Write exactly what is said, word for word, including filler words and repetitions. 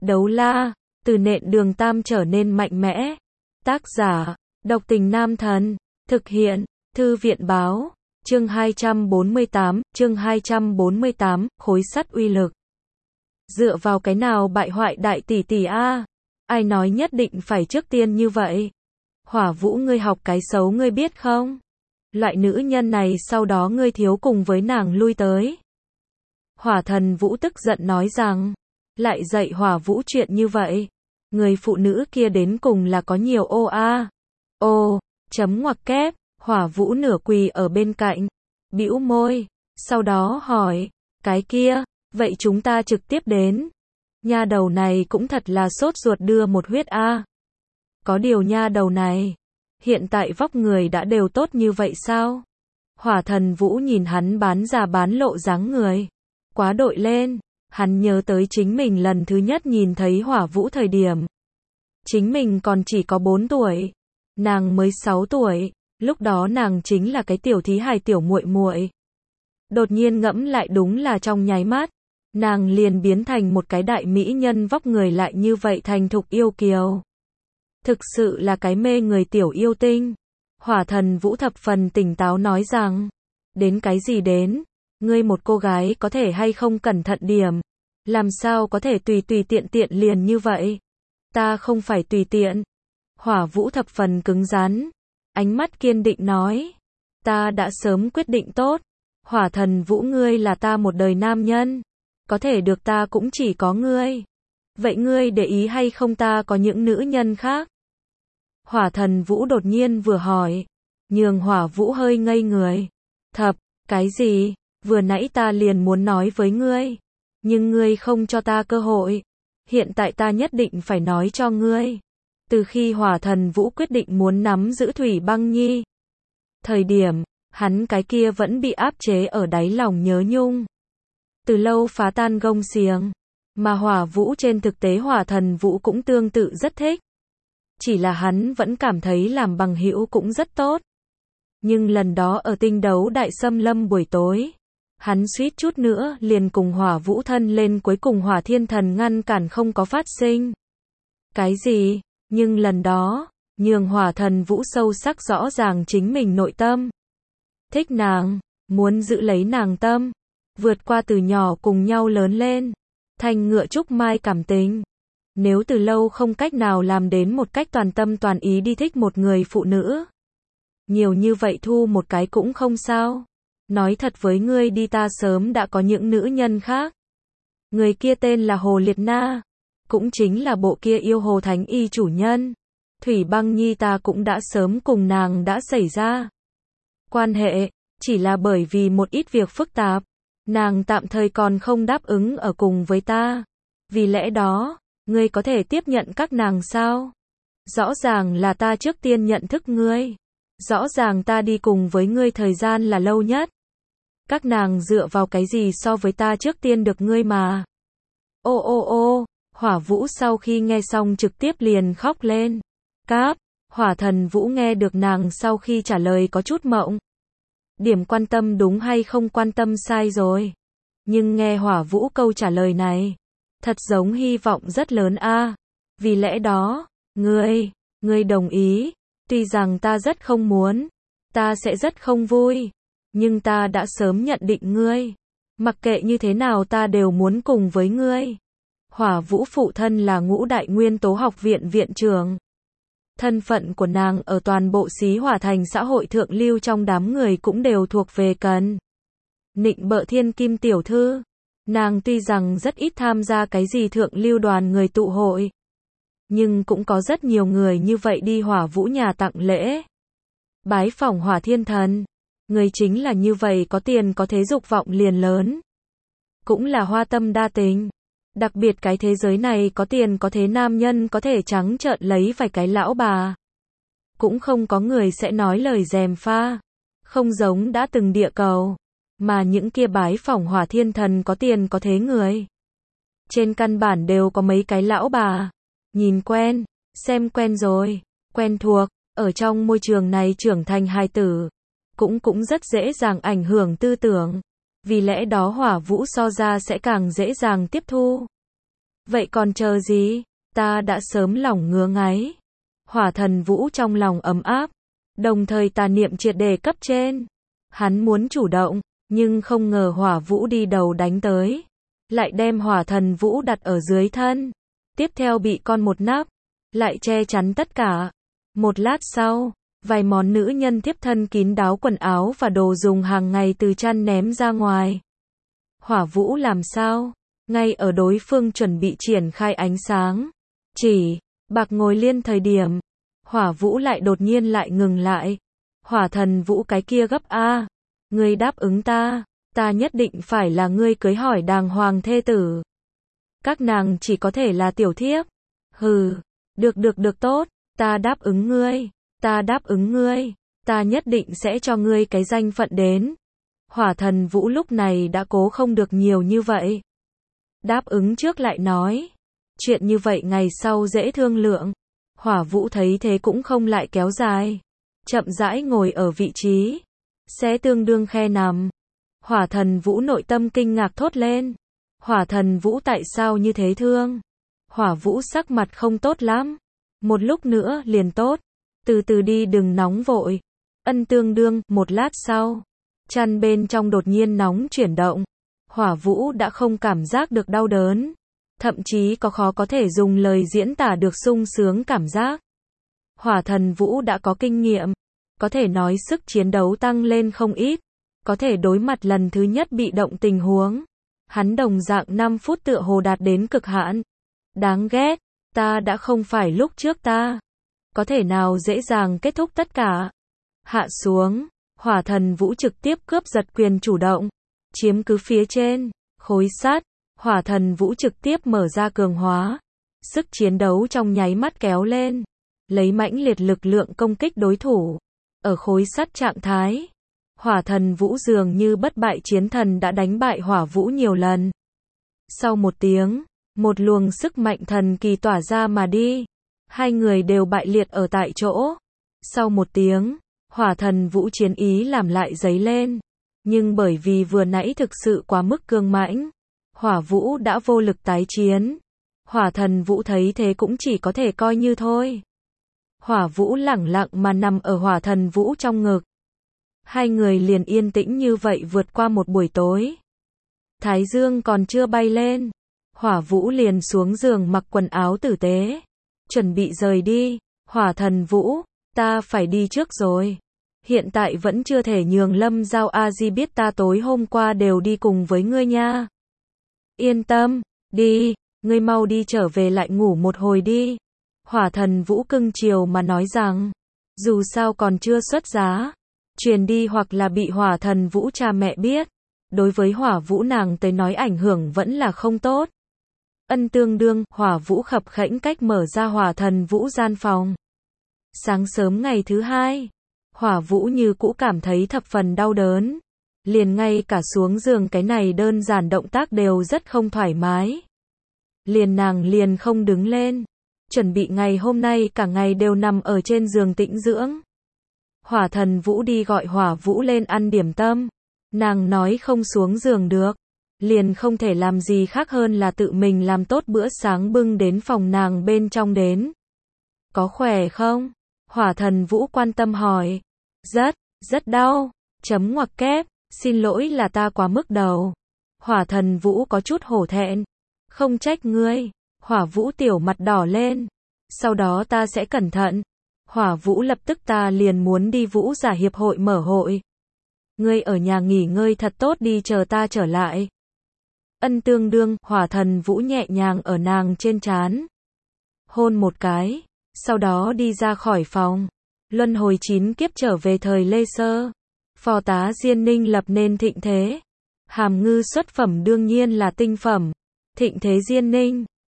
Đấu la, từ nện đường tam trở nên mạnh mẽ. Tác giả, độc tình nam thần. Thực hiện, thư viện báo. Chương hai trăm bốn mươi tám, chương hai trăm bốn mươi tám, khối sắt uy lực. Dựa vào cái nào bại hoại đại tỷ tỷ a? Ai nói nhất định phải trước tiên như vậy? Hỏa Vũ, ngươi học cái xấu ngươi biết không? Loại nữ nhân này sau đó ngươi thiếu cùng với nàng lui tới. Hỏa Thần Vũ tức giận nói rằng, lại dạy Hỏa Vũ chuyện như vậy. Người phụ nữ kia đến cùng là có nhiều ô a. Ô, chấm ngoặc kép, Hỏa Vũ nửa quỳ ở bên cạnh, bĩu môi, sau đó hỏi, cái kia, vậy chúng ta trực tiếp đến. Nha đầu này cũng thật là sốt ruột đưa một huyết a. Có điều nha đầu này, hiện tại vóc người đã đều tốt như vậy sao? Hỏa Thần Vũ nhìn hắn bán già bán lộ dáng người, quá đội lên, hắn nhớ tới chính mình lần thứ nhất nhìn thấy Hỏa Vũ thời điểm. Chính mình còn chỉ có bốn tuổi, nàng mới sáu tuổi, lúc đó nàng chính là cái tiểu thí hài tiểu muội muội. Đột nhiên ngẫm lại đúng là trong nháy mắt, nàng liền biến thành một cái đại mỹ nhân vóc người lại như vậy thành thục yêu kiều. Thực sự là cái mê người tiểu yêu tinh. Hỏa Thần Vũ thập phần tỉnh táo nói rằng, đến cái gì đến, ngươi một cô gái có thể hay không cẩn thận điểm, làm sao có thể tùy tùy tiện tiện liền như vậy. Ta không phải tùy tiện. Hỏa Vũ thập phần cứng rắn, ánh mắt kiên định nói, ta đã sớm quyết định tốt. Hỏa Thần Vũ, ngươi là ta một đời nam nhân, có thể được ta cũng chỉ có ngươi. Vậy ngươi để ý hay không ta có những nữ nhân khác? Hỏa Thần Vũ đột nhiên vừa hỏi, nhường Hỏa Vũ hơi ngây người. Thập, cái gì? Vừa nãy ta liền muốn nói với ngươi, nhưng ngươi không cho ta cơ hội. Hiện tại ta nhất định phải nói cho ngươi. Từ khi Hỏa Thần Vũ quyết định muốn nắm giữ Thủy Băng Nhi, thời điểm, hắn cái kia vẫn bị áp chế ở đáy lòng nhớ nhung, từ lâu phá tan gông xiềng, mà Hỏa Vũ trên thực tế Hỏa Thần Vũ cũng tương tự rất thích. Chỉ là hắn vẫn cảm thấy làm bằng hữu cũng rất tốt. Nhưng lần đó ở tinh đấu đại xâm lâm buổi tối, hắn suýt chút nữa liền cùng Hỏa Vũ thân lên, cuối cùng Hỏa Thiên Thần ngăn cản không có phát sinh. Cái gì? Nhưng lần đó, nhường Hỏa Thần Vũ sâu sắc rõ ràng chính mình nội tâm. Thích nàng, muốn giữ lấy nàng tâm, vượt qua từ nhỏ cùng nhau lớn lên, thành ngựa trúc mai cảm tình. Nếu từ lâu không cách nào làm đến một cách toàn tâm toàn ý đi thích một người phụ nữ, nhiều như vậy thu một cái cũng không sao. Nói thật với ngươi đi, ta sớm đã có những nữ nhân khác. Người kia tên là Hồ Liệt Na, cũng chính là bộ kia yêu Hồ Thánh Y chủ nhân. Thủy Băng Nhi ta cũng đã sớm cùng nàng đã xảy ra quan hệ, chỉ là bởi vì một ít việc phức tạp, nàng tạm thời còn không đáp ứng ở cùng với ta. Vì lẽ đó, ngươi có thể tiếp nhận các nàng sao? Rõ ràng là ta trước tiên nhận thức ngươi. Rõ ràng ta đi cùng với ngươi thời gian là lâu nhất. Các nàng dựa vào cái gì so với ta trước tiên được ngươi mà? Ô ô ô, Hỏa Vũ sau khi nghe xong trực tiếp liền khóc lên. Cáp, Hỏa Thần Vũ nghe được nàng sau khi trả lời có chút mộng. Điểm quan tâm đúng hay không quan tâm sai rồi. Nhưng nghe Hỏa Vũ câu trả lời này, thật giống hy vọng rất lớn a. Vì lẽ đó, ngươi, ngươi đồng ý. Tuy rằng ta rất không muốn, ta sẽ rất không vui, nhưng ta đã sớm nhận định ngươi. Mặc kệ như thế nào ta đều muốn cùng với ngươi. Hỏa Vũ phụ thân là Ngũ Đại Nguyên Tố Học viện viện trưởng. Thân phận của nàng ở toàn bộ Xí Hỏa Thành xã hội thượng lưu trong đám người cũng đều thuộc về cần nịnh bợ thiên kim tiểu thư. Nàng tuy rằng rất ít tham gia cái gì thượng lưu đoàn người tụ hội, nhưng cũng có rất nhiều người như vậy đi Hỏa Vũ nhà tặng lễ, bái phỏng Hỏa Thiên Thần. Người chính là như vậy, có tiền có thế, dục vọng liền lớn, cũng là hoa tâm đa tình. Đặc biệt cái thế giới này có tiền có thế nam nhân có thể trắng trợn lấy vài cái lão bà, cũng không có người sẽ nói lời gièm pha. Không giống đã từng địa cầu, mà những kia bái phỏng Hỏa Thiên Thần có tiền có thế người, trên căn bản đều có mấy cái lão bà. Nhìn quen, xem quen rồi, quen thuộc, ở trong môi trường này trưởng thành hài tử, cũng cũng rất dễ dàng ảnh hưởng tư tưởng. Vì lẽ đó Hỏa Vũ so ra sẽ càng dễ dàng tiếp thu. Vậy còn chờ gì? Ta đã sớm lòng ngứa ngáy. Hỏa Thần Vũ trong lòng ấm áp, đồng thời tà niệm triệt để cấp trên. Hắn muốn chủ động, nhưng không ngờ Hỏa Vũ đi đầu đánh tới, lại đem Hỏa Thần Vũ đặt ở dưới thân. Tiếp theo bị con một nắp, lại che chắn tất cả. Một lát sau, vài món nữ nhân thiếp thân kín đáo quần áo và đồ dùng hàng ngày từ chăn ném ra ngoài. Hỏa Vũ làm sao? Ngay ở đối phương chuẩn bị triển khai ánh sáng, chỉ bạc ngồi liên thời điểm, Hỏa Vũ lại đột nhiên lại ngừng lại. Hỏa Thần Vũ cái kia gấp a, ngươi đáp ứng ta, ta nhất định phải là ngươi cưới hỏi đàng hoàng thê tử. Các nàng chỉ có thể là tiểu thiếp. Hừ, được được được tốt, ta đáp ứng ngươi, ta đáp ứng ngươi, ta nhất định sẽ cho ngươi cái danh phận đến. Hỏa Thần Vũ lúc này đã cố không được nhiều như vậy. Đáp ứng trước lại nói. Chuyện như vậy ngày sau dễ thương lượng. Hỏa Vũ thấy thế cũng không lại kéo dài. Chậm rãi ngồi ở vị trí. Sẽ tương đương khe nằm. Hỏa Thần Vũ nội tâm kinh ngạc thốt lên. Hỏa Thần Vũ tại sao như thế thương? Hỏa Vũ sắc mặt không tốt lắm. Một lúc nữa liền tốt. Từ từ đi đừng nóng vội. Ân tương đương, một lát sau. Chăn bên trong đột nhiên nóng chuyển động. Hỏa Vũ đã không cảm giác được đau đớn. Thậm chí có khó có thể dùng lời diễn tả được sung sướng cảm giác. Hỏa Thần Vũ đã có kinh nghiệm. Có thể nói sức chiến đấu tăng lên không ít. Có thể đối mặt lần thứ nhất bị động tình huống. Hắn đồng dạng năm phút tựa hồ đạt đến cực hạn. Đáng ghét, ta đã không phải lúc trước ta. Có thể nào dễ dàng kết thúc tất cả. Hạ xuống, Hỏa Thần Vũ trực tiếp cướp giật quyền chủ động. Chiếm cứ phía trên, khối sắt. Hỏa Thần Vũ trực tiếp mở ra cường hóa. Sức chiến đấu trong nháy mắt kéo lên. Lấy mãnh liệt lực lượng công kích đối thủ. Ở khối sắt trạng thái. Hỏa Thần Vũ dường như bất bại chiến thần đã đánh bại Hỏa Vũ nhiều lần. Sau một tiếng, một luồng sức mạnh thần kỳ tỏa ra mà đi. Hai người đều bại liệt ở tại chỗ. Sau một tiếng, Hỏa Thần Vũ chiến ý làm lại dấy lên. Nhưng bởi vì vừa nãy thực sự quá mức cương mãnh, Hỏa Vũ đã vô lực tái chiến. Hỏa Thần Vũ thấy thế cũng chỉ có thể coi như thôi. Hỏa Vũ lẳng lặng mà nằm ở Hỏa Thần Vũ trong ngực. Hai người liền yên tĩnh như vậy vượt qua một buổi tối. Thái dương còn chưa bay lên, Hỏa Vũ liền xuống giường mặc quần áo tử tế, chuẩn bị rời đi. Hỏa Thần Vũ, ta phải đi trước rồi. Hiện tại vẫn chưa thể nhường Lâm Giao A Di biết ta tối hôm qua đều đi cùng với ngươi nha. Yên tâm, đi, ngươi mau đi trở về lại ngủ một hồi đi. Hỏa Thần Vũ cưng chiều mà nói rằng, dù sao còn chưa xuất giá, truyền đi hoặc là bị Hỏa Thần Vũ cha mẹ biết, đối với Hỏa Vũ nàng tới nói ảnh hưởng vẫn là không tốt. Ân tương đương, Hỏa Vũ khập khẽnh cách mở ra Hỏa Thần Vũ gian phòng. Sáng sớm ngày thứ hai, Hỏa Vũ như cũ cảm thấy thập phần đau đớn. Liền ngay cả xuống giường cái này đơn giản động tác đều rất không thoải mái. Liền nàng liền không đứng lên. Chuẩn bị ngày hôm nay cả ngày đều nằm ở trên giường tĩnh dưỡng. Hỏa Thần Vũ đi gọi Hỏa Vũ lên ăn điểm tâm. Nàng nói không xuống giường được. Liền không thể làm gì khác hơn là tự mình làm tốt bữa sáng bưng đến phòng nàng bên trong đến. Có khỏe không? Hỏa Thần Vũ quan tâm hỏi. Rất, rất đau. Chấm ngoặc kép. Xin lỗi là ta quá mức đầu. Hỏa Thần Vũ có chút hổ thẹn. Không trách ngươi. Hỏa Vũ tiểu mặt đỏ lên. Sau đó ta sẽ cẩn thận. Hỏa Vũ lập tức ta liền muốn đi Vũ giả hiệp hội mở hội. Ngươi ở nhà nghỉ ngơi thật tốt đi chờ ta trở lại. Ân tương đương, Hỏa Thần Vũ nhẹ nhàng ở nàng trên trán. Hôn một cái. Sau đó đi ra khỏi phòng. Luân hồi chín kiếp trở về thời Lê Sơ. Phò tá Diên Ninh lập nên thịnh thế. Hàm ngư xuất phẩm đương nhiên là tinh phẩm. Thịnh thế Diên Ninh.